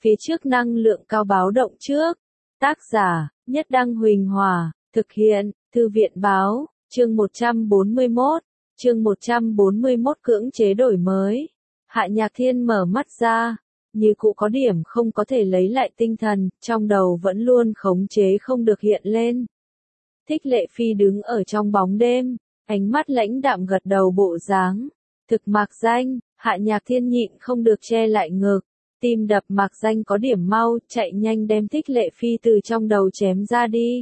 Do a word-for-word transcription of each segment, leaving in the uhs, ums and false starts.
phía trước năng lượng cao báo động trước. Tác giả, Nhất Đăng Huỳnh Hòa, thực hiện, Thư viện báo, chương một trăm bốn mươi mốt, chương một trăm bốn mươi mốt cưỡng chế đổi mới. Hạ Nhạc Thiên mở mắt ra, như cụ có điểm không có thể lấy lại tinh thần, trong đầu vẫn luôn khống chế không được hiện lên. Thích Lệ Phi đứng ở trong bóng đêm, ánh mắt lãnh đạm gật đầu bộ dáng. Thực mạc danh, Hạ Nhạc Thiên nhịn không được che lại ngực. Tim đập mạc danh có điểm mau, chạy nhanh đem Thích Lệ Phi từ trong đầu chém ra đi.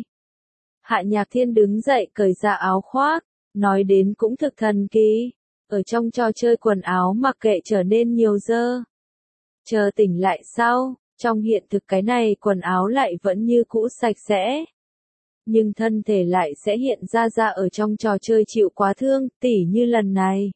Hạ Nhạc Thiên đứng dậy cởi ra áo khoác, nói đến cũng thực thần kỳ. Ở trong trò chơi quần áo mặc kệ trở nên nhiều dơ. Chờ tỉnh lại sau, trong hiện thực cái này quần áo lại vẫn như cũ sạch sẽ. Nhưng thân thể lại sẽ hiện ra ra ở trong trò chơi chịu quá thương, tỉ như lần này.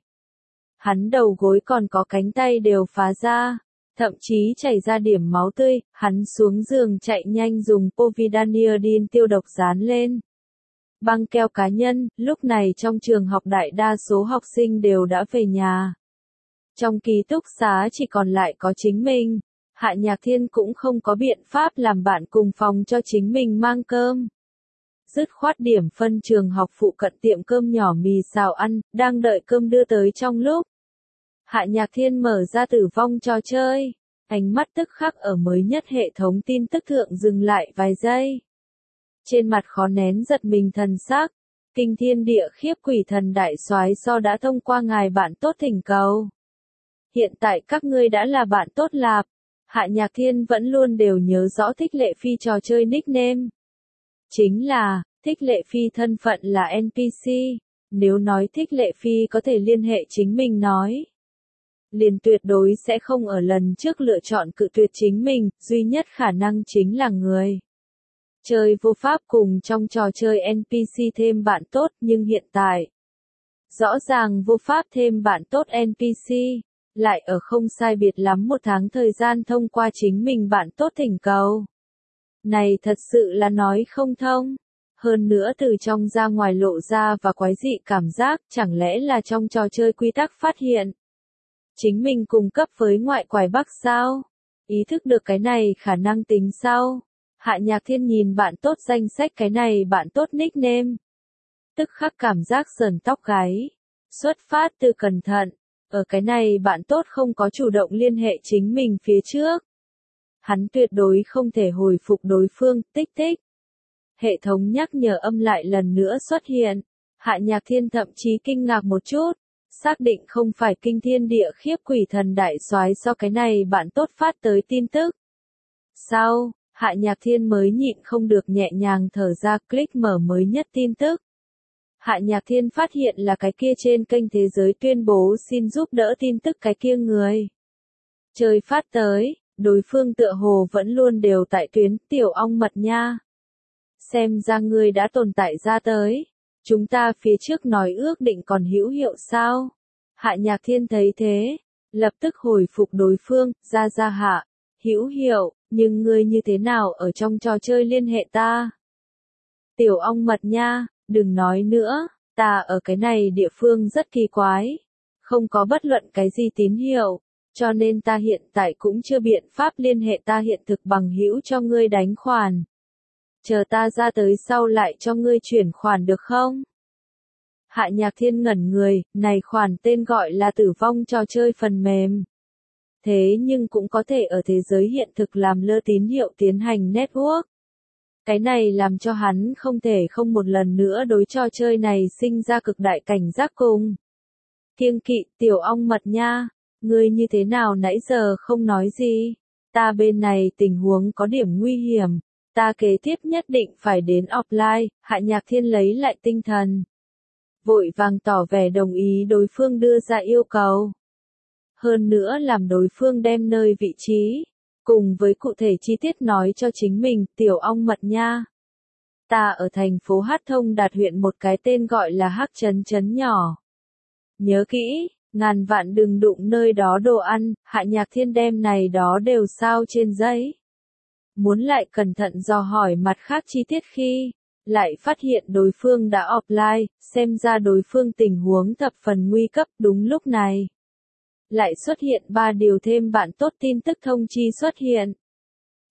Hắn đầu gối còn có cánh tay đều phá ra, thậm chí chảy ra điểm máu tươi, hắn xuống giường chạy nhanh dùng povidaniodin tiêu độc dán lên. Băng keo cá nhân, lúc này trong trường học đại đa số học sinh đều đã về nhà. Trong ký túc xá chỉ còn lại có chính mình, Hạ Nhạc Thiên cũng không có biện pháp làm bạn cùng phòng cho chính mình mang cơm. Dứt khoát điểm phân trường học phụ cận tiệm cơm nhỏ mì xào ăn, đang đợi cơm đưa tới trong lúc. Hạ Nhạc Thiên mở ra tử vong trò chơi, ánh mắt tức khắc ở mới nhất hệ thống tin tức thượng dừng lại vài giây. Trên mặt khó nén giật mình thần sắc, kinh thiên địa khiếp quỷ thần đại soái do đã thông qua ngài bạn tốt thỉnh cầu. Hiện tại các ngươi đã là bạn tốt lạp. Hạ Nhạc Thiên vẫn luôn đều nhớ rõ Thích Lệ Phi trò chơi nickname. Chính là, Thích Lệ Phi thân phận là en pê xê, nếu nói Thích Lệ Phi có thể liên hệ chính mình nói. Liền tuyệt đối sẽ không ở lần trước lựa chọn cự tuyệt chính mình, duy nhất khả năng chính là người. Chơi vô pháp cùng trong trò chơi en pê xê thêm bạn tốt nhưng hiện tại. Rõ ràng vô pháp thêm bạn tốt en pê xê, lại ở không sai biệt lắm một tháng thời gian thông qua chính mình bạn tốt thỉnh cầu. Này thật sự là nói không thông. Hơn nữa từ trong ra ngoài lộ ra và quái dị cảm giác chẳng lẽ là trong trò chơi quy tắc phát hiện. Chính mình cung cấp với ngoại quải Bắc sao? Ý thức được cái này khả năng tính sao? Hạ Nhạc Thiên nhìn bạn tốt danh sách cái này bạn tốt nickname. Tức khắc cảm giác sờn tóc gáy. Xuất phát từ cẩn thận. Ở cái này bạn tốt không có chủ động liên hệ chính mình phía trước. Hắn tuyệt đối không thể hồi phục đối phương, tích tích. Hệ thống nhắc nhở âm lại lần nữa xuất hiện. Hạ Nhạc Thiên thậm chí kinh ngạc một chút. Xác định không phải kinh thiên địa khiếp quỷ thần đại soái do cái này bạn tốt phát tới tin tức. Sau, Hạ Nhạc Thiên mới nhịn không được nhẹ nhàng thở ra click mở mới nhất tin tức. Hạ Nhạc Thiên phát hiện là cái kia trên kênh thế giới tuyên bố xin giúp đỡ tin tức cái kia người. Trời phát tới, đối phương tựa hồ vẫn luôn đều tại tuyến tiểu ong mật nha. Xem ra ngươi đã tồn tại ra tới. Chúng ta phía trước nói ước định còn hữu hiệu sao? Hạ Nhạc Thiên thấy thế, lập tức hồi phục đối phương, ra ra hạ, hữu hiệu, nhưng ngươi như thế nào ở trong trò chơi liên hệ ta? Tiểu ong mật nha, đừng nói nữa, ta ở cái này địa phương rất kỳ quái, không có bất luận cái gì tín hiệu, cho nên ta hiện tại cũng chưa biện pháp liên hệ ta hiện thực bằng hữu cho ngươi đánh khoản. Chờ ta ra tới sau lại cho ngươi chuyển khoản được không? Hạ Nhạc Thiên ngẩn người, này khoản tên gọi là tử vong trò chơi phần mềm. Thế nhưng cũng có thể ở thế giới hiện thực làm lơ tín hiệu tiến hành network. Cái này làm cho hắn không thể không một lần nữa đối trò chơi này sinh ra cực đại cảnh giác cùng. Kiêng kỵ, tiểu ong mật nha, ngươi như thế nào nãy giờ không nói gì? Ta bên này tình huống có điểm nguy hiểm. Ta kế tiếp nhất định phải đến offline. Hạ Nhạc Thiên lấy lại tinh thần. Vội vàng tỏ vẻ đồng ý đối phương đưa ra yêu cầu. Hơn nữa làm đối phương đem nơi vị trí, cùng với cụ thể chi tiết nói cho chính mình, tiểu ong mật nha. Ta ở thành phố Hát Thông Đạt huyện một cái tên gọi là Hắc Trấn Trấn nhỏ. Nhớ kỹ, ngàn vạn đừng đụng nơi đó đồ ăn, Hạ Nhạc Thiên đem này đó đều sao trên giấy. Muốn lại cẩn thận dò hỏi mặt khác chi tiết khi, lại phát hiện đối phương đã offline, xem ra đối phương tình huống thập phần nguy cấp đúng lúc này. Lại xuất hiện ba điều thêm bạn tốt tin tức thông chi xuất hiện.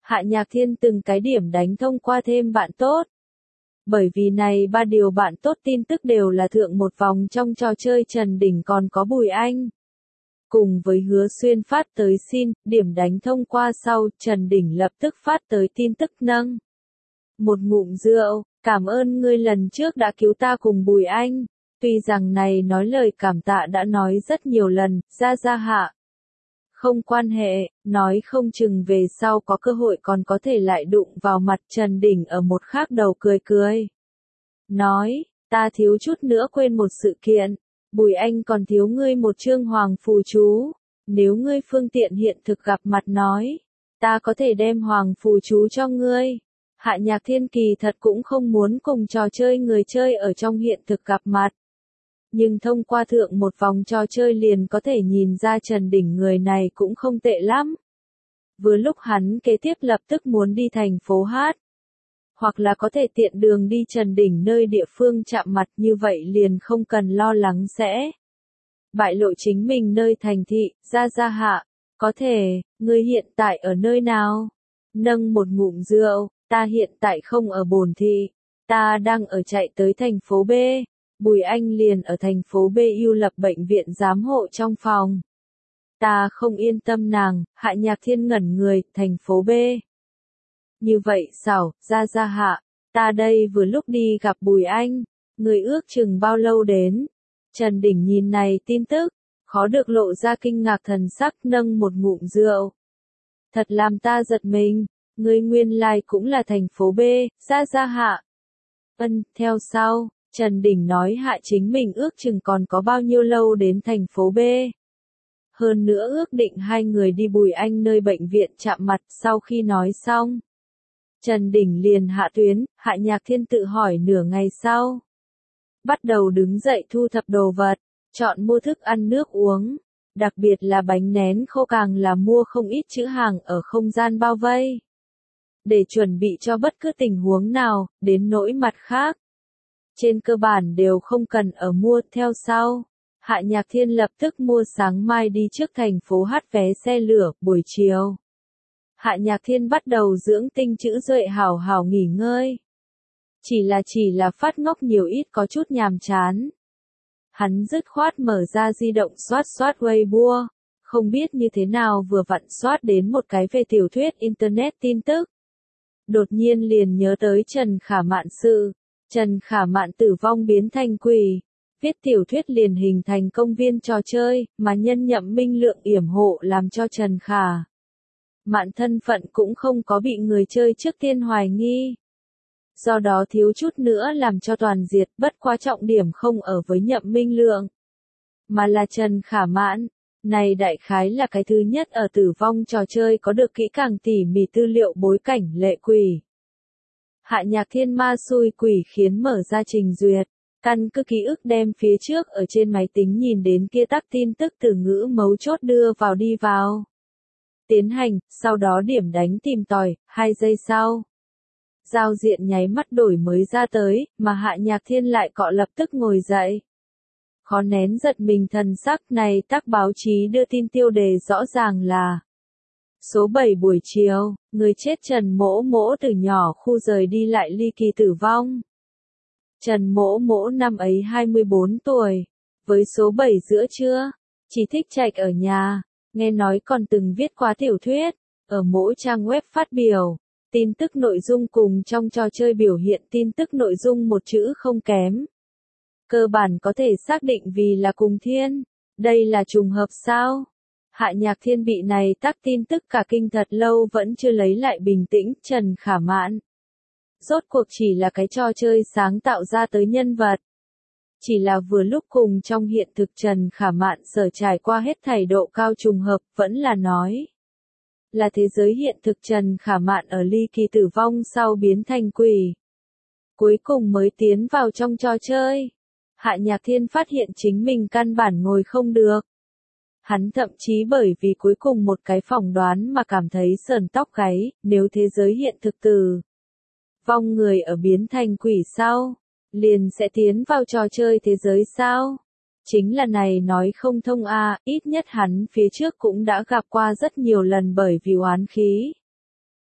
Hạ Nhạc Thiên từng cái điểm đánh thông qua thêm bạn tốt. Bởi vì này ba điều bạn tốt tin tức đều là thượng một vòng trong trò chơi Trần Đình còn có Bùi Anh. Cùng với Hứa Xuyên phát tới xin, điểm đánh thông qua sau, Trần Đình lập tức phát tới tin tức nâng. Một ngụm rượu, cảm ơn ngươi lần trước đã cứu ta cùng Bùi Anh. Tuy rằng này nói lời cảm tạ đã nói rất nhiều lần, ra ra hạ. Không quan hệ, nói không chừng về sau có cơ hội còn có thể lại đụng vào mặt Trần Đình ở một khác đầu cười cười. Nói, ta thiếu chút nữa quên một sự kiện. Bùi Anh còn thiếu ngươi một chương hoàng phù chú. Nếu ngươi phương tiện hiện thực gặp mặt nói, ta có thể đem hoàng phù chú cho ngươi. Hạ Nhạc Thiên kỳ thật cũng không muốn cùng trò chơi người chơi ở trong hiện thực gặp mặt. Nhưng thông qua thượng một vòng trò chơi liền có thể nhìn ra Trần Đình người này cũng không tệ lắm. Vừa lúc hắn kế tiếp lập tức muốn đi thành phố Hát. Hoặc là có thể tiện đường đi Trần Đình nơi địa phương chạm mặt như vậy liền không cần lo lắng sẽ bại lộ chính mình nơi thành thị, ra ra hạ. Có thể, ngươi hiện tại ở nơi nào? Nâng một ngụm rượu, ta hiện tại không ở Bồn Thị. Ta đang ở chạy tới thành phố B. Bùi Anh liền ở thành phố B ưu lập bệnh viện giám hộ trong phòng. Ta không yên tâm nàng, Hạ Nhạc Thiên ngẩn người, thành phố B. Như vậy xảo, ra ra hạ, ta đây vừa lúc đi gặp Bùi Anh, người ước chừng bao lâu đến. Trần Đình nhìn này tin tức, khó được lộ ra kinh ngạc thần sắc nâng một ngụm rượu. Thật làm ta giật mình, người nguyên lai cũng là thành phố B, ra ra hạ. Ân, theo sau, Trần Đình nói hạ chính mình ước chừng còn có bao nhiêu lâu đến thành phố B. Hơn nữa ước định hai người đi Bùi Anh nơi bệnh viện chạm mặt sau khi nói xong. Trần Đình liền hạ tuyến, Hạ Nhạc Thiên tự hỏi nửa ngày sau. Bắt đầu đứng dậy thu thập đồ vật, chọn mua thức ăn nước uống, đặc biệt là bánh nén khô càng là mua không ít chữ hàng ở không gian bao vây. Để chuẩn bị cho bất cứ tình huống nào, đến nỗi mặt khác. Trên cơ bản đều không cần ở mua theo sau. Hạ Nhạc Thiên lập tức mua sáng mai đi trước thành phố Hát vé xe lửa, buổi chiều. Hạ Nhạc Thiên bắt đầu dưỡng tinh chữ duệ hảo hảo nghỉ ngơi. Chỉ là chỉ là phát ngốc nhiều ít có chút nhàm chán. Hắn dứt khoát mở ra di động soát soát Weibo, không biết như thế nào vừa vặn soát đến một cái về tiểu thuyết internet tin tức. Đột nhiên liền nhớ tới Trần Khả Mạn sự, Trần Khả Mạn tử vong biến thành quỷ. Viết tiểu thuyết liền hình thành công viên trò chơi, mà nhân Nhậm Minh Lượng yểm hộ làm cho Trần Khả Mạn thân phận cũng không có bị người chơi trước tiên hoài nghi. Do đó thiếu chút nữa làm cho toàn diệt, bất quá trọng điểm không ở với Nhậm Minh Lượng, mà là Trần Khả Mạn. Này đại khái là cái thứ nhất ở tử vong trò chơi có được kỹ càng tỉ mỉ tư liệu bối cảnh lệ quỷ. Hạ Nhạc Thiên ma xui quỷ khiến mở ra trình duyệt. Căn cứ ký ức đem phía trước ở trên máy tính nhìn đến kia tắc tin tức từ ngữ mấu chốt đưa vào đi vào. Tiến hành, sau đó điểm đánh tìm tòi, hai giây sau. Giao diện nháy mắt đổi mới ra tới, mà Hạ Nhạc Thiên lại cọ lập tức ngồi dậy. Khó nén giật mình thần sắc này tắc báo chí đưa tin tiêu đề rõ ràng là số bảy buổi chiều, người chết Trần Mỗ Mỗ từ nhỏ khu rời đi lại ly kỳ tử vong. Trần Mỗ Mỗ năm ấy hai mươi bốn tuổi, với số bảy giữa trưa, chỉ thích trạch ở nhà, nghe nói còn từng viết qua tiểu thuyết, ở mỗi trang web phát biểu, tin tức nội dung cùng trong trò chơi biểu hiện tin tức nội dung một chữ không kém. Cơ bản có thể xác định vì là cùng thiên, đây là trùng hợp sao? Hạ Nhạc Thiên bị này tắc tin tức cả kinh thật lâu vẫn chưa lấy lại bình tĩnh, Trần Khả Mạn. Rốt cuộc chỉ là cái trò chơi sáng tạo ra tới nhân vật. Chỉ là vừa lúc cùng trong hiện thực Trần Khả Mạn sở trải qua hết thảy độ cao trùng hợp, vẫn là nói. Là thế giới hiện thực Trần Khả Mạn ở ly kỳ tử vong sau biến thành quỷ. Cuối cùng mới tiến vào trong trò chơi. Hạ Nhạc Thiên phát hiện chính mình căn bản ngồi không được. Hắn thậm chí bởi vì cuối cùng một cái phỏng đoán mà cảm thấy sởn tóc gáy, nếu thế giới hiện thực tử vong người ở biến thành quỷ sau, liền sẽ tiến vào trò chơi thế giới sao? Chính là này nói không thông a, à, ít nhất hắn phía trước cũng đã gặp qua rất nhiều lần bởi vì oán khí.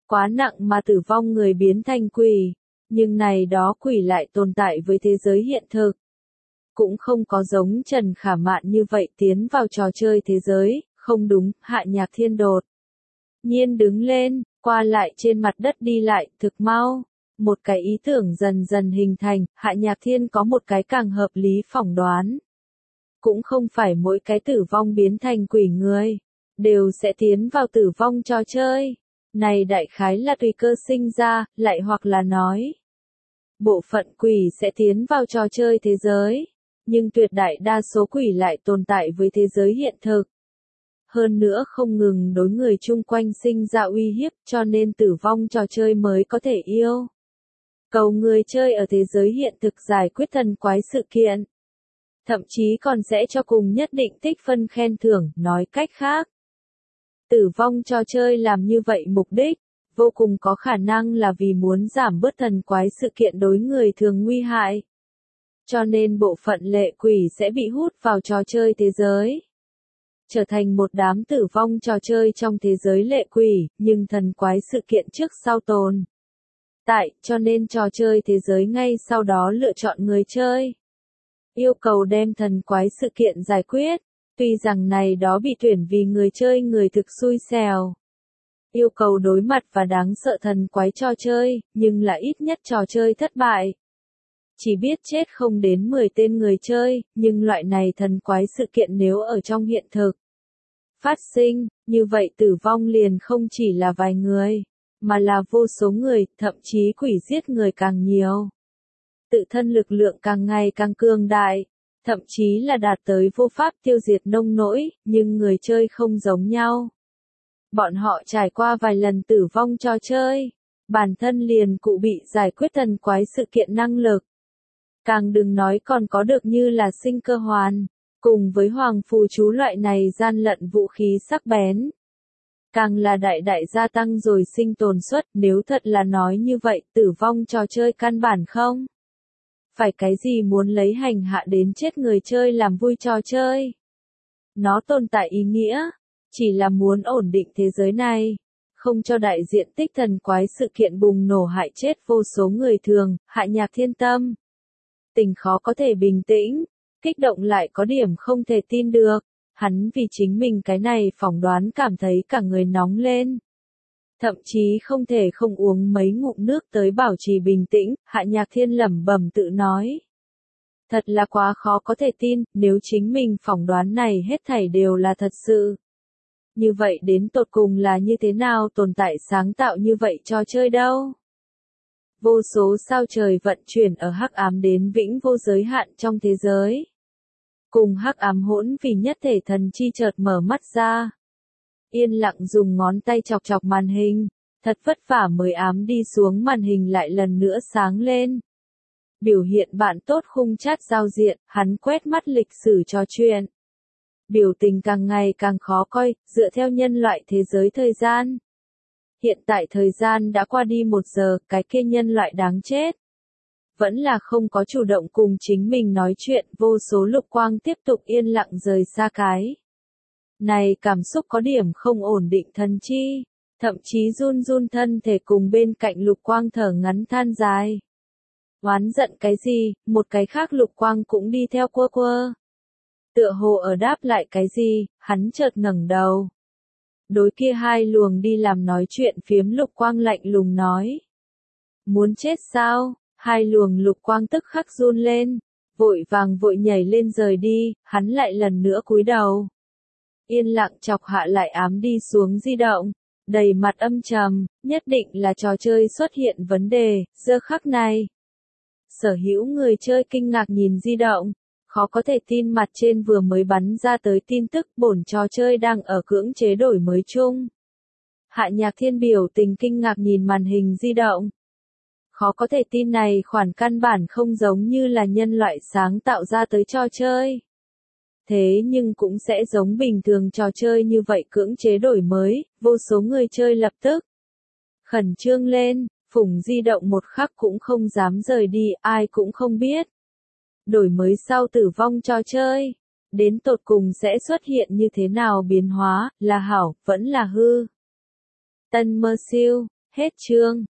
quá nặng mà tử vong người biến thành quỷ, nhưng này đó quỷ lại tồn tại với thế giới hiện thực. Cũng không có giống Trần Khả Mạn như vậy tiến vào trò chơi thế giới, không đúng, Hạ Nhạc Thiên đột nhiên đứng lên, qua lại trên mặt đất đi lại, thực mau. Một cái ý tưởng dần dần hình thành, Hạ Nhạc Thiên có một cái càng hợp lý phỏng đoán. Cũng không phải mỗi cái tử vong biến thành quỷ người, đều sẽ tiến vào tử vong trò chơi. Này đại khái là tùy cơ sinh ra, lại hoặc là nói. Bộ phận quỷ sẽ tiến vào trò chơi thế giới, nhưng tuyệt đại đa số quỷ lại tồn tại với thế giới hiện thực. Hơn nữa không ngừng đối người chung quanh sinh ra uy hiếp cho nên tử vong trò chơi mới có thể yêu. Cầu người chơi ở thế giới hiện thực giải quyết thần quái sự kiện. Thậm chí còn sẽ cho cùng nhất định tích phân khen thưởng, nói cách khác. Tử vong trò chơi làm như vậy mục đích, vô cùng có khả năng là vì muốn giảm bớt thần quái sự kiện đối người thường nguy hại. Cho nên bộ phận lệ quỷ sẽ bị hút vào trò chơi thế giới. Trở thành một đám tử vong trò chơi trong thế giới lệ quỷ, nhưng thần quái sự kiện trước sau tồn. Tại, cho nên trò chơi thế giới ngay sau đó lựa chọn người chơi. Yêu cầu đem thần quái sự kiện giải quyết, tuy rằng này đó bị tuyển vì người chơi người thực xui xẻo. Yêu cầu đối mặt và đáng sợ thần quái trò chơi, nhưng là ít nhất trò chơi thất bại. Chỉ biết chết không đến mười tên người chơi, nhưng loại này thần quái sự kiện nếu ở trong hiện thực phát sinh, như vậy tử vong liền không chỉ là vài người, mà là vô số người, thậm chí quỷ giết người càng nhiều. Tự thân lực lượng càng ngày càng cường đại, thậm chí là đạt tới vô pháp tiêu diệt nông nỗi, nhưng người chơi không giống nhau. Bọn họ trải qua vài lần tử vong trò chơi, bản thân liền cụ bị giải quyết thần quái sự kiện năng lực. Càng đừng nói còn có được như là sinh cơ hoàn, cùng với hoàng phù chú loại này gian lận vũ khí sắc bén. Càng là đại đại gia tăng rồi sinh tồn suất, nếu thật là nói như vậy, tử vong trò chơi căn bản không. Phải cái gì muốn lấy hành hạ đến chết người chơi làm vui trò chơi. Nó tồn tại ý nghĩa, chỉ là muốn ổn định thế giới này, không cho đại diện tích thần quái sự kiện bùng nổ hại chết vô số người thường, Hạ Nhạc Thiên tâm. Tình khó có thể bình tĩnh, kích động lại có điểm không thể tin được, hắn vì chính mình cái này phỏng đoán cảm thấy cả người nóng lên. Thậm chí không thể không uống mấy ngụm nước tới bảo trì bình tĩnh, Hạ Nhạc Thiên lẩm bẩm tự nói. Thật là quá khó có thể tin, nếu chính mình phỏng đoán này hết thảy đều là thật sự. Như vậy đến tột cùng là như thế nào tồn tại sáng tạo như vậy cho chơi đâu? Vô số sao trời vận chuyển ở hắc ám đến vĩnh vô giới hạn trong thế giới. Cùng hắc ám hỗn vì nhất thể thần chi chợt mở mắt ra. Yên lặng dùng ngón tay chọc chọc màn hình, thật vất vả mới ám đi xuống màn hình lại lần nữa sáng lên. Biểu hiện bạn tốt khung chat giao diện, hắn quét mắt lịch sử trò chuyện. Biểu tình càng ngày càng khó coi, dựa theo nhân loại thế giới thời gian. Hiện tại thời gian đã qua đi một giờ, cái kia nhân loại đáng chết. Vẫn là không có chủ động cùng chính mình nói chuyện, vô số lục quang tiếp tục yên lặng rời xa cái. Này cảm xúc có điểm không ổn định thần chi, thậm chí run run thân thể cùng bên cạnh lục quang thở ngắn than dài. Oán giận cái gì, một cái khác lục quang cũng đi theo quơ quơ. Tựa hồ ở đáp lại cái gì, hắn chợt ngẩng đầu. Đối kia hai luồng đi làm nói chuyện phiếm lục quang lạnh lùng nói. Muốn chết sao? Hai luồng lục quang tức khắc run lên, vội vàng vội nhảy lên rời đi, hắn lại lần nữa cúi đầu. Yên lặng chọc hạ lại ám đi xuống di động, đầy mặt âm trầm, nhất định là trò chơi xuất hiện vấn đề, giờ khắc này. Sở hữu người chơi kinh ngạc nhìn di động, khó có thể tin mặt trên vừa mới bắn ra tới tin tức bổn trò chơi đang ở cưỡng chế đổi mới chung. Hạ Nhạc Thiên biểu tình kinh ngạc nhìn màn hình di động. Khó có thể tin này khoản căn bản không giống như là nhân loại sáng tạo ra tới trò chơi. Thế nhưng cũng sẽ giống bình thường trò chơi như vậy cưỡng chế đổi mới, vô số người chơi lập tức khẩn trương lên, phủng di động một khắc cũng không dám rời đi, ai cũng không biết. Đổi mới sau tử vong trò chơi, đến tột cùng sẽ xuất hiện như thế nào biến hóa, là hảo, vẫn là hư. Tân mơ siêu, Hết chương.